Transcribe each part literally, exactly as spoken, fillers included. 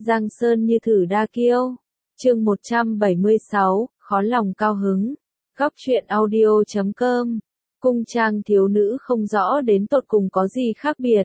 Giang sơn như thử đa kiêu. Chương một trăm bảy mươi sáu, khó lòng cao hứng. Góc truyện audio chấm com. Cung trang thiếu nữ không rõ đến tột cùng có gì khác biệt,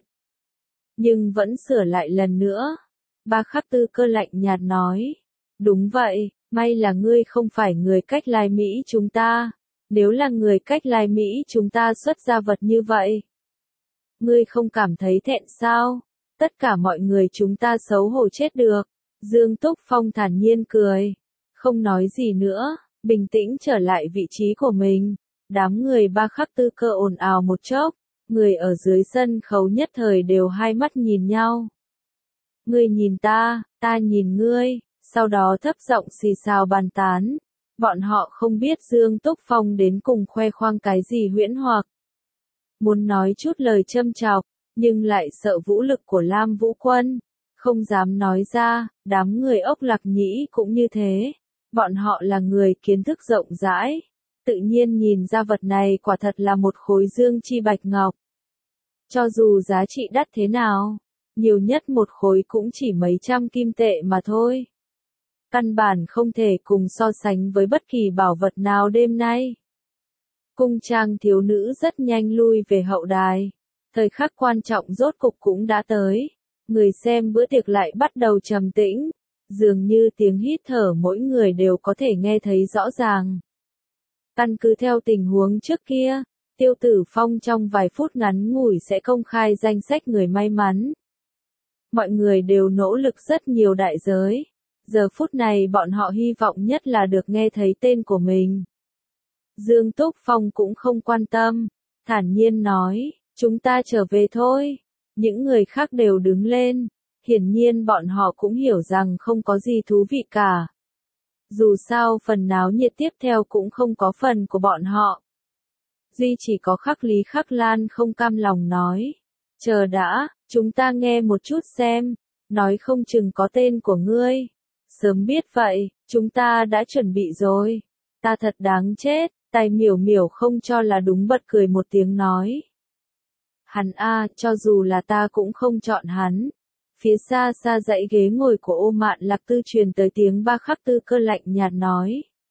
nhưng vẫn sửa lại lần nữa. Ba Khắc Tư Cơ lạnh nhạt nói, đúng vậy, may là ngươi không phải người cách lai Mỹ chúng ta. Nếu là người cách lai Mỹ chúng ta xuất ra vật như vậy, ngươi không cảm thấy thẹn sao? Tất cả mọi người chúng ta xấu hổ chết được. Dương Túc Phong thản nhiên cười, không nói gì nữa, bình tĩnh trở lại vị trí của mình. Đám người Ba Khắc Tư Cơ ồn ào một chốc, người ở dưới sân khấu nhất thời đều hai mắt nhìn nhau. Ngươi nhìn ta, ta nhìn ngươi, sau đó thấp giọng xì xào bàn tán. Bọn họ không biết Dương Túc Phong đến cùng khoe khoang cái gì huyễn hoặc. Muốn nói chút lời châm chọc, nhưng lại sợ vũ lực của Lam Vũ Quân, không dám nói ra. Đám người Ốc Lạc Nhĩ cũng như thế, bọn họ là người kiến thức rộng rãi, tự nhiên nhìn ra vật này quả thật là một khối dương chi bạch ngọc. Cho dù giá trị đắt thế nào, nhiều nhất một khối cũng chỉ mấy trăm kim tệ mà thôi. Căn bản không thể cùng so sánh với bất kỳ bảo vật nào đêm nay. Cung trang thiếu nữ rất nhanh lui về hậu đài. Thời khắc quan trọng rốt cục cũng đã tới. Người xem bữa tiệc lại bắt đầu trầm tĩnh. Dường như tiếng hít thở mỗi người đều có thể nghe thấy rõ ràng. Căn cứ theo tình huống trước kia, Tiêu Tử Phong trong vài phút ngắn ngủi sẽ công khai danh sách người may mắn. Mọi người đều nỗ lực rất nhiều đại giới. Giờ phút này bọn họ hy vọng nhất là được nghe thấy tên của mình. Dương Túc Phong cũng không quan tâm, thản nhiên nói, chúng ta trở về thôi. Những người khác đều đứng lên, hiển nhiên bọn họ cũng hiểu rằng không có gì thú vị cả. Dù sao phần náo nhiệt tiếp theo cũng không có phần của bọn họ. Duy chỉ có Khắc Lý Khắc Lan không cam lòng nói, chờ đã, chúng ta nghe một chút xem, nói không chừng có tên của ngươi. Sớm biết vậy, chúng ta đã chuẩn bị rồi. Ta thật đáng chết. Tài Miểu Miểu không cho là đúng bật cười một tiếng nói. Hắn a, cho dù là ta cũng không chọn hắn. Phía xa xa dãy ghế ngồi của Ô Mạn Lạc Tư truyền tới tiếng Ba Khắc Tư Cơ lạnh nhạt nói.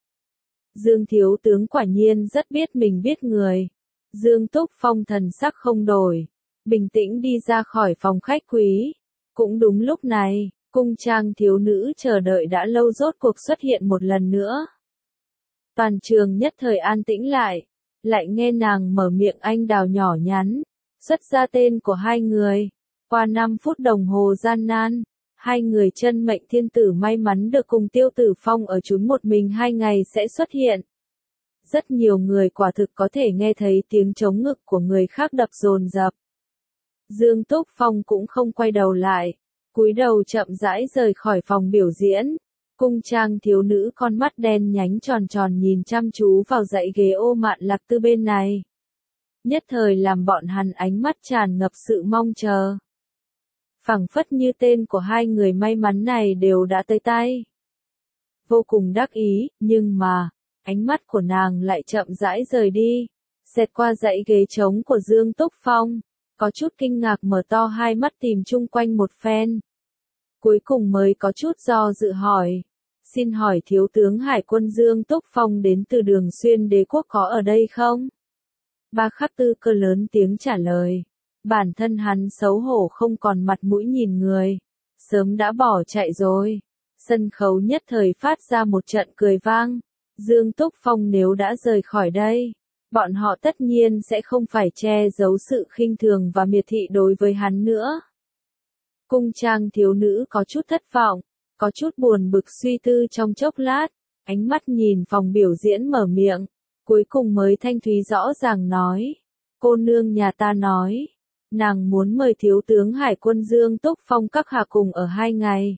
Dương thiếu tướng quả nhiên rất biết mình biết người. Dương Túc Phong thần sắc không đổi, bình tĩnh đi ra khỏi phòng khách quý. Cũng đúng lúc này, cung trang thiếu nữ chờ đợi đã lâu rốt cuộc xuất hiện một lần nữa. Toàn trường nhất thời an tĩnh lại, lại nghe nàng mở miệng anh đào nhỏ nhắn, xuất ra tên của hai người. Qua năm phút đồng hồ gian nan, hai người chân mệnh thiên tử may mắn được cùng Tiêu Tử Phong ở trốn một mình hai ngày sẽ xuất hiện. Rất nhiều người quả thực có thể nghe thấy tiếng trống ngực của người khác đập dồn dập. Dương Túc Phong cũng không quay đầu lại, cúi đầu chậm rãi rời khỏi phòng biểu diễn. Cung trang thiếu nữ con mắt đen nhánh tròn tròn nhìn chăm chú vào dãy ghế Ô Mạn Lạc Tư bên này. Nhất thời làm bọn hắn ánh mắt tràn ngập sự mong chờ. Phảng phất như tên của hai người may mắn này đều đã tới tay. Vô cùng đắc ý, nhưng mà, ánh mắt của nàng lại chậm rãi rời đi, xẹt qua dãy ghế trống của Dương Túc Phong, có chút kinh ngạc mở to hai mắt tìm chung quanh một phen. Cuối cùng mới có chút do dự hỏi, xin hỏi thiếu tướng Hải quân Dương Túc Phong đến từ Đường Xuyên Đế quốc có ở đây không? Ba Khắc Tư Cơ lớn tiếng trả lời, bản thân hắn xấu hổ không còn mặt mũi nhìn người, sớm đã bỏ chạy rồi. Sân khấu nhất thời phát ra một trận cười vang. Dương Túc Phong nếu đã rời khỏi đây, bọn họ tất nhiên sẽ không phải che giấu sự khinh thường và miệt thị đối với hắn nữa. Cung trang thiếu nữ có chút thất vọng, có chút buồn bực suy tư trong chốc lát, ánh mắt nhìn phòng biểu diễn mở miệng, cuối cùng mới thanh thúy rõ ràng nói, cô nương nhà ta nói, nàng muốn mời thiếu tướng Hải quân Dương Túc Phong các hạ cùng ở hai ngày.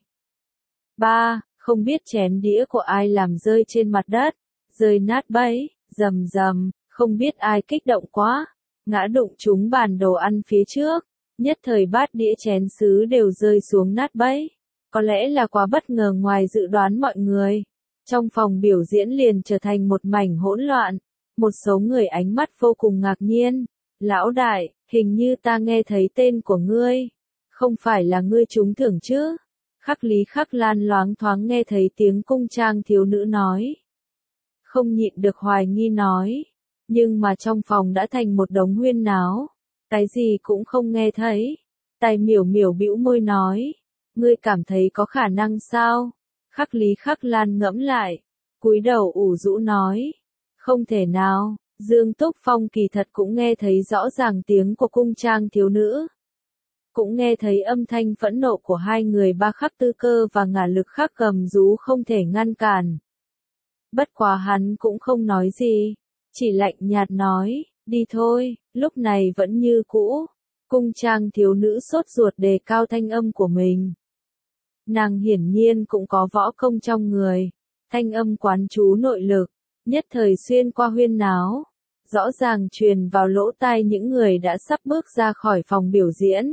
Ba, không biết chén đĩa của ai làm rơi trên mặt đất, rơi nát bấy, rầm rầm, không biết ai kích động quá, ngã đụng trúng bàn đồ ăn phía trước. Nhất thời bát đĩa chén sứ đều rơi xuống nát bấy. Có lẽ là quá bất ngờ ngoài dự đoán mọi người. Trong phòng biểu diễn liền trở thành một mảnh hỗn loạn. Một số người ánh mắt vô cùng ngạc nhiên. Lão đại, hình như ta nghe thấy tên của ngươi. Không phải là ngươi trúng thưởng chứ? Khắc Lý Khắc Lan loáng thoáng nghe thấy tiếng cung trang thiếu nữ nói. Không nhịn được hoài nghi nói. Nhưng mà trong phòng đã thành một đống huyên náo. Cái gì cũng không nghe thấy. Tài miểu miểu bĩu môi nói. Ngươi cảm thấy có khả năng sao? Khắc Lý Khắc Lan ngẫm lại. Cúi đầu ủ rũ nói. Không thể nào. Dương Túc Phong kỳ thật cũng nghe thấy rõ ràng tiếng của cung trang thiếu nữ. Cũng nghe thấy âm thanh phẫn nộ của hai người Ba Khắc Tư Cơ và Ngả Lực Khắc gầm rú không thể ngăn cản. Bất quá hắn cũng không nói gì, chỉ lạnh nhạt nói, đi thôi, lúc này vẫn như cũ. Cung trang thiếu nữ sốt ruột đề cao thanh âm của mình. Nàng hiển nhiên cũng có võ công trong người, thanh âm quán chú nội lực, nhất thời xuyên qua huyên náo, rõ ràng truyền vào lỗ tai những người đã sắp bước ra khỏi phòng biểu diễn.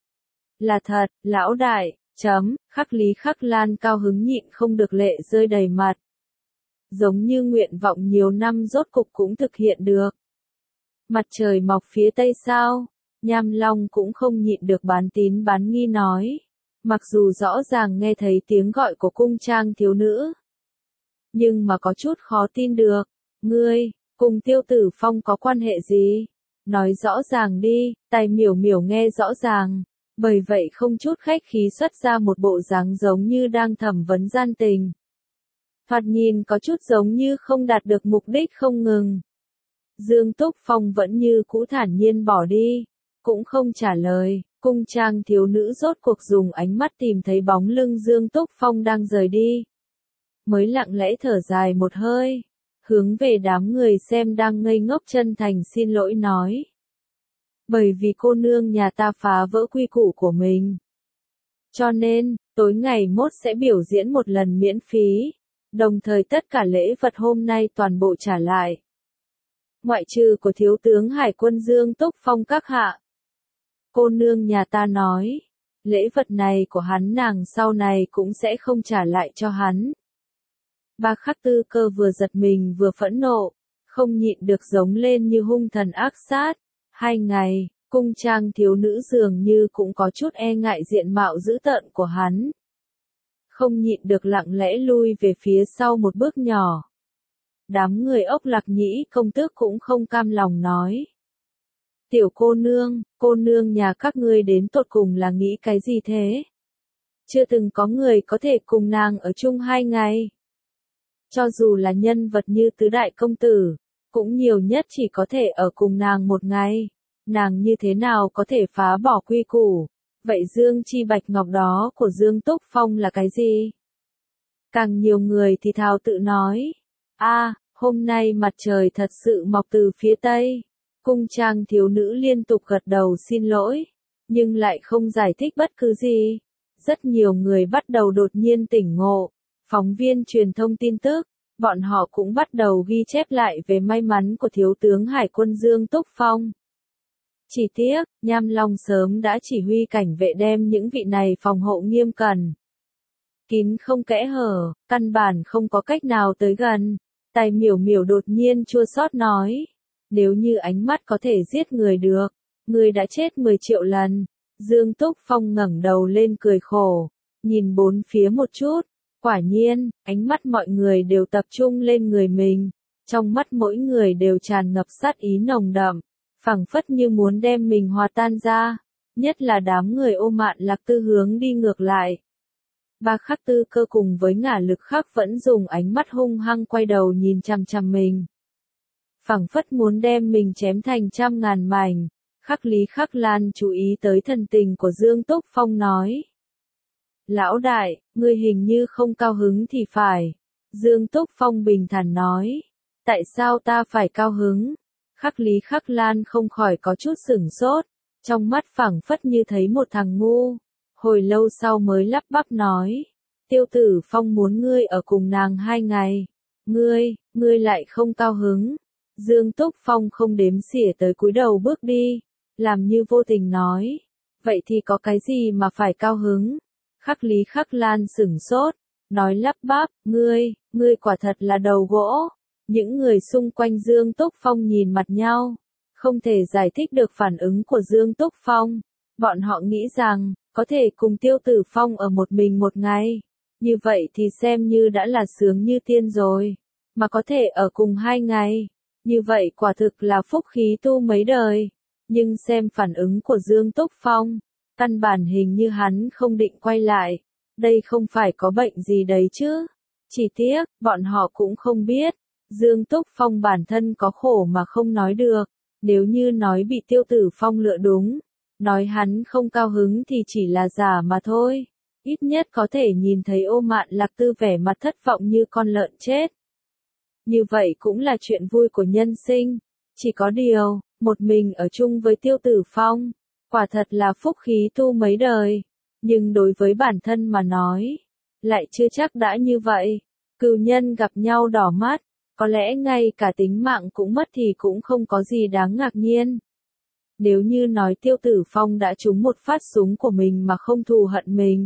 Là thật, lão đại, chấm, Khắc Lý Khắc Lan cao hứng nhịn không được lệ rơi đầy mặt. Giống như nguyện vọng nhiều năm rốt cục cũng thực hiện được. Mặt trời mọc phía tây sao? Nham Long cũng không nhịn được bán tín bán nghi nói. Mặc dù rõ ràng nghe thấy tiếng gọi của cung trang thiếu nữ. Nhưng mà có chút khó tin được. Ngươi, cùng Tiêu Tử Phong có quan hệ gì? Nói rõ ràng đi, Tài miểu miểu nghe rõ ràng. Bởi vậy không chút khách khí xuất ra một bộ dáng giống như đang thẩm vấn gian tình. Thoạt nhìn có chút giống như không đạt được mục đích không ngừng. Dương Túc Phong vẫn như cũ thản nhiên bỏ đi, cũng không trả lời. Cung trang thiếu nữ rốt cuộc dùng ánh mắt tìm thấy bóng lưng Dương Túc Phong đang rời đi. Mới lặng lẽ thở dài một hơi, hướng về đám người xem đang ngây ngốc chân thành xin lỗi nói. Bởi vì cô nương nhà ta phá vỡ quy củ của mình. Cho nên, tối ngày mốt sẽ biểu diễn một lần miễn phí, đồng thời tất cả lễ vật hôm nay toàn bộ trả lại. Ngoại trừ của thiếu tướng Hải quân Dương Túc Phong các hạ. Cô nương nhà ta nói, lễ vật này của hắn nàng sau này cũng sẽ không trả lại cho hắn. Ba Khắc Tư Cơ vừa giật mình vừa phẫn nộ, không nhịn được giống lên như hung thần ác sát. Hai ngày, cung trang thiếu nữ dường như cũng có chút e ngại diện mạo dữ tợn của hắn. Không nhịn được lặng lẽ lui về phía sau một bước nhỏ. Đám người Ốc Lạc Nhĩ công tước cũng không cam lòng nói. Tiểu cô nương, cô nương nhà các ngươi đến tột cùng là nghĩ cái gì thế? Chưa từng có người có thể cùng nàng ở chung hai ngày. Cho dù là nhân vật như tứ đại công tử, cũng nhiều nhất chỉ có thể ở cùng nàng một ngày. Nàng như thế nào có thể phá bỏ quy củ? Vậy Dương Chi Bạch Ngọc đó của Dương Túc Phong là cái gì? Càng nhiều người thì thào tự nói. a à, hôm nay mặt trời thật sự mọc từ phía tây. Cung trang thiếu nữ liên tục gật đầu xin lỗi, nhưng lại không giải thích bất cứ gì. Rất nhiều người bắt đầu đột nhiên tỉnh ngộ. Phóng viên truyền thông tin tức, bọn họ cũng bắt đầu ghi chép lại về may mắn của thiếu tướng Hải quân Dương Túc Phong. Chỉ tiếc, Nham Long sớm đã chỉ huy cảnh vệ đem những vị này phòng hộ nghiêm cẩn. Kín không kẽ hở, căn bản không có cách nào tới gần. Tài miểu miểu đột nhiên chua xót nói. Nếu như ánh mắt có thể giết người được, người đã chết mười triệu lần. Dương Túc Phong ngẩng đầu lên cười khổ, nhìn bốn phía một chút. Quả nhiên, ánh mắt mọi người đều tập trung lên người mình. Trong mắt mỗi người đều tràn ngập sát ý nồng đậm, phảng phất như muốn đem mình hòa tan ra. Nhất là đám người Ô Mạn Lạc Tư hướng đi ngược lại. Ba Khắc Tư Cơ cùng với Ngả Lực Khắc vẫn dùng ánh mắt hung hăng quay đầu nhìn chằm chằm mình. Phảng phất muốn đem mình chém thành trăm ngàn mảnh. Khắc Lý Khắc Lan chú ý tới thần tình của Dương Túc Phong nói. Lão đại, ngươi hình như không cao hứng thì phải. Dương Túc Phong bình thản nói. Tại sao ta phải cao hứng? Khắc Lý Khắc Lan không khỏi có chút sửng sốt. Trong mắt phảng phất như thấy một thằng ngu. Hồi lâu sau mới lắp bắp nói. Tiêu Tử Phong muốn ngươi ở cùng nàng hai ngày. Ngươi, ngươi lại không cao hứng. Dương Túc Phong không đếm xỉa tới cúi đầu bước đi. Làm như vô tình nói. Vậy thì có cái gì mà phải cao hứng? Khắc Lý Khắc Lan sửng sốt. Nói lắp bắp, ngươi, ngươi quả thật là đầu gỗ. Những người xung quanh Dương Túc Phong nhìn mặt nhau. Không thể giải thích được phản ứng của Dương Túc Phong. Bọn họ nghĩ rằng, có thể cùng Tiêu Tử Phong ở một mình một ngày. Như vậy thì xem như đã là sướng như tiên rồi. Mà có thể ở cùng hai ngày. Như vậy quả thực là phúc khí tu mấy đời. Nhưng xem phản ứng của Dương Túc Phong. Căn bản hình như hắn không định quay lại. Đây không phải có bệnh gì đấy chứ. Chỉ tiếc, bọn họ cũng không biết. Dương Túc Phong bản thân có khổ mà không nói được. Nếu như nói bị Tiêu Tử Phong lựa đúng. Nói hắn không cao hứng thì chỉ là giả mà thôi. Ít nhất có thể nhìn thấy Ô Mạn Lạc Tư vẻ mặt thất vọng như con lợn chết. Như vậy cũng là chuyện vui của nhân sinh. Chỉ có điều, một mình ở chung với Tiêu Tử Phong. Quả thật là phúc khí tu mấy đời. Nhưng đối với bản thân mà nói, lại chưa chắc đã như vậy. Cừu nhân gặp nhau đỏ mắt, có lẽ ngay cả tính mạng cũng mất thì cũng không có gì đáng ngạc nhiên. Nếu như nói Tiêu Tử Phong đã trúng một phát súng của mình mà không thù hận mình.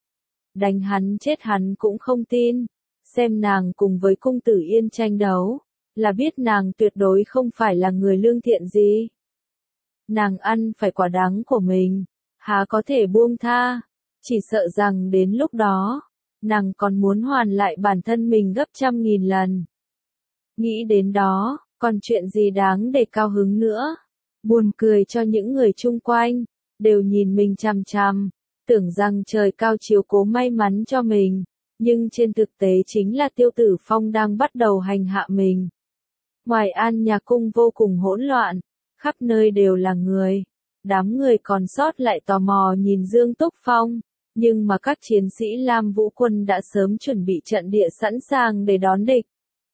Đánh hắn chết hắn cũng không tin. Xem nàng cùng với cung tử Yên tranh đấu, là biết nàng tuyệt đối không phải là người lương thiện gì. Nàng ăn phải quả đắng của mình, há có thể buông tha, chỉ sợ rằng đến lúc đó, nàng còn muốn hoàn lại bản thân mình gấp trăm nghìn lần. Nghĩ đến đó, còn chuyện gì đáng để cao hứng nữa. Buồn cười cho những người chung quanh, đều nhìn mình chằm chằm, tưởng rằng trời cao chiếu cố may mắn cho mình, nhưng trên thực tế chính là Tiêu Tử Phong đang bắt đầu hành hạ mình. Ngoài An Nhà Cung vô cùng hỗn loạn, khắp nơi đều là người, đám người còn sót lại tò mò nhìn Dương Túc Phong, nhưng mà các chiến sĩ Lam Vũ Quân đã sớm chuẩn bị trận địa sẵn sàng để đón địch.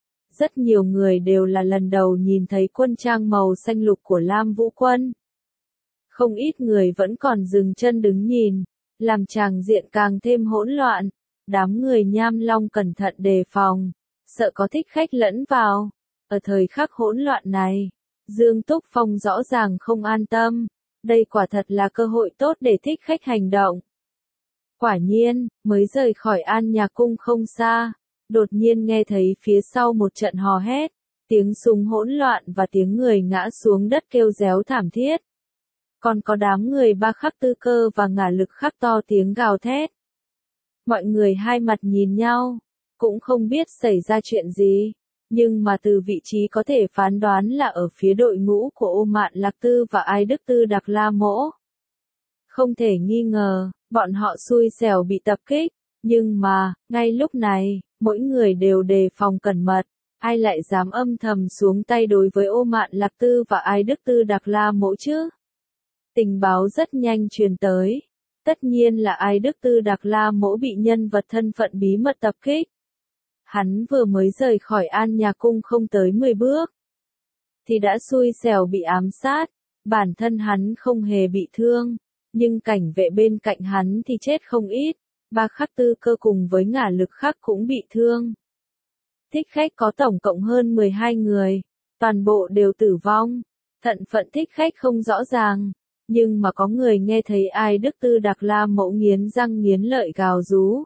Rất nhiều người đều là lần đầu nhìn thấy quân trang màu xanh lục của Lam Vũ Quân. Không ít người vẫn còn dừng chân đứng nhìn, làm tràng diện càng thêm hỗn loạn. Đám người Nham Long cẩn thận đề phòng, sợ có thích khách lẫn vào. Ở thời khắc hỗn loạn này, Dương Túc Phong rõ ràng không an tâm. Đây quả thật là cơ hội tốt để thích khách hành động. Quả nhiên, mới rời khỏi An Nhà Cung không xa, đột nhiên nghe thấy phía sau một trận hò hét, tiếng súng hỗn loạn và tiếng người ngã xuống đất kêu réo thảm thiết. Còn có đám người Ba Khắc Tư Cơ và Ngả Lực Khắc to tiếng gào thét. Mọi người hai mặt nhìn nhau, cũng không biết xảy ra chuyện gì, nhưng mà từ vị trí có thể phán đoán là ở phía đội ngũ của Ô Mạn Lạc Tư và Ai Đức Tư Đặc La Mỗ. Không thể nghi ngờ, bọn họ xui xẻo bị tập kích, nhưng mà, ngay lúc này, mỗi người đều đề phòng cẩn mật, ai lại dám âm thầm xuống tay đối với Ô Mạn Lạc Tư và Ai Đức Tư Đặc La Mỗ chứ? Tình báo rất nhanh truyền tới. Tất nhiên là Ai Đức Tư Đặc La Mỗ bị nhân vật thân phận bí mật tập kích. Hắn vừa mới rời khỏi An Nhà Cung không tới mười bước, thì đã xui xẻo bị ám sát. Bản thân hắn không hề bị thương, nhưng cảnh vệ bên cạnh hắn thì chết không ít. Ba Khắc Tư Cơ cùng với Ngả Lực Khắc cũng bị thương. Thích khách có tổng cộng hơn mười hai người, toàn bộ đều tử vong. Thân phận thích khách không rõ ràng. Nhưng mà có người nghe thấy Ai Đức Tư Đặc La Mỗ nghiến răng nghiến lợi gào rú.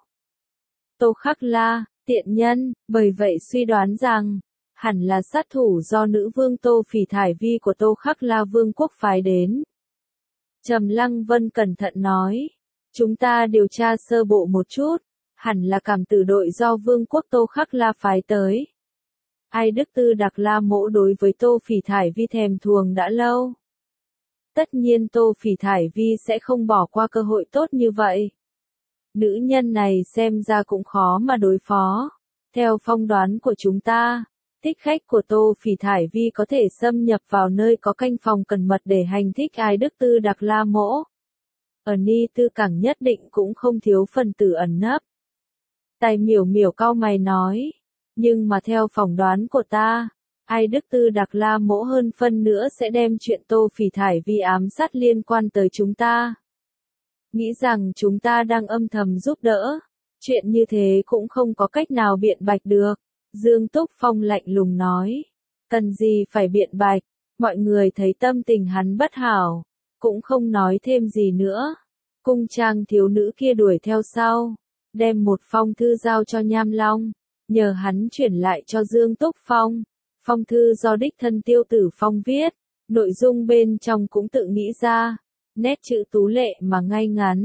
Tô Khắc La, tiện nhân, bởi vậy suy đoán rằng, hẳn là sát thủ do nữ vương Tô Phỉ Thải Vi của Tô Khắc La Vương quốc phái đến. Trầm Lăng Vân cẩn thận nói, chúng ta điều tra sơ bộ một chút, hẳn là cảm tử đội do Vương quốc Tô Khắc La phái tới. Ai Đức Tư Đặc La Mỗ đối với Tô Phỉ Thải Vi thèm thuồng đã lâu. Tất nhiên Tô Phỉ Thải Vi sẽ không bỏ qua cơ hội tốt như vậy. Nữ nhân này xem ra cũng khó mà đối phó. Theo phong đoán của chúng ta, thích khách của Tô Phỉ Thải Vi có thể xâm nhập vào nơi có canh phòng cẩn mật để hành thích Ai Đức Tư Đặc La Mỗ. Ở Ni Tư Cảng nhất định cũng không thiếu phần tử ẩn nấp. Tài Miểu Miểu cau mày nói, nhưng mà theo phỏng đoán của ta, Ai Đức Tư Đặc La Mỗ hơn phân nữa sẽ đem chuyện Tô Phỉ Thải Vi ám sát liên quan tới chúng ta. Nghĩ rằng chúng ta đang âm thầm giúp đỡ. Chuyện như thế cũng không có cách nào biện bạch được. Dương Túc Phong lạnh lùng nói. Cần gì phải biện bạch. Mọi người thấy tâm tình hắn bất hảo. Cũng không nói thêm gì nữa. Cung trang thiếu nữ kia đuổi theo sau. Đem một phong thư giao cho Nham Long. Nhờ hắn chuyển lại cho Dương Túc Phong. Phong thư do đích thân Tiêu Tử Phong viết. Nội dung bên trong cũng tự nghĩ ra. Nét chữ tú lệ mà ngay ngắn.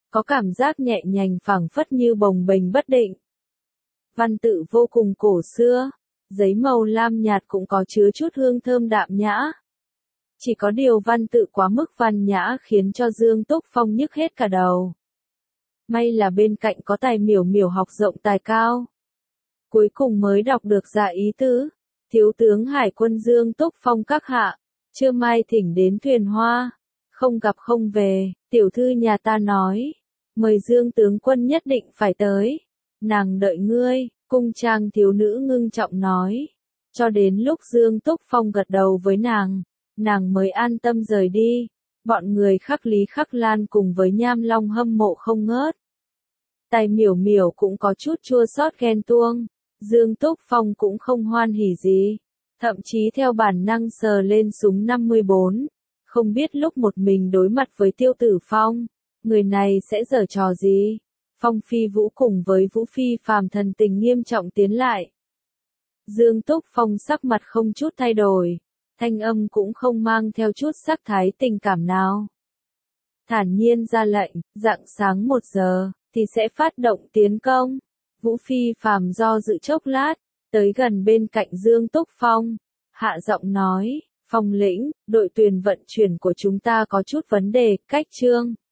có cảm giác nhẹ nhàng phảng phất như bồng bềnh bất định. Văn tự vô cùng cổ xưa, giấy màu lam nhạt cũng có chứa chút hương thơm đạm nhã. Chỉ có điều văn tự quá mức văn nhã khiến cho Dương Túc Phong nhức hết cả đầu. May là bên cạnh có Tài Miểu Miểu học rộng tài cao. Cuối cùng mới đọc được ra ý tứ. Thiếu tướng Hải quân Dương Túc Phong các hạ, trưa mai thỉnh đến thuyền hoa. Không gặp không về, tiểu thư nhà ta nói. Mời Dương tướng quân nhất định phải tới. Nàng đợi ngươi, cung trang thiếu nữ ngưng trọng nói. Cho đến lúc Dương Túc Phong gật đầu với nàng, nàng mới an tâm rời đi. Bọn người Khắc Lý Khắc Lan cùng với Nham Long hâm mộ không ngớt. Tài Miểu Miểu cũng có chút chua xót ghen tuông. Dương Túc Phong cũng không hoan hỉ gì. Thậm chí theo bản năng sờ lên súng năm mươi bốn. Không biết lúc một mình đối mặt với Tiêu Tử Phong, người này sẽ giở trò gì. Phong Phi Vũ cùng với Vũ Phi Phàm thần tình nghiêm trọng tiến lại. Dương Túc Phong sắc mặt không chút thay đổi. Thanh âm cũng không mang theo chút sắc thái tình cảm nào. Thản nhiên ra lệnh, rạng sáng một giờ, thì sẽ phát động tiến công. Vũ Phi Phàm do dự chốc lát, tới gần bên cạnh Dương Túc Phong. Hạ giọng nói, Phong lĩnh, đội thuyền vận chuyển của chúng ta có chút vấn đề, cách chương.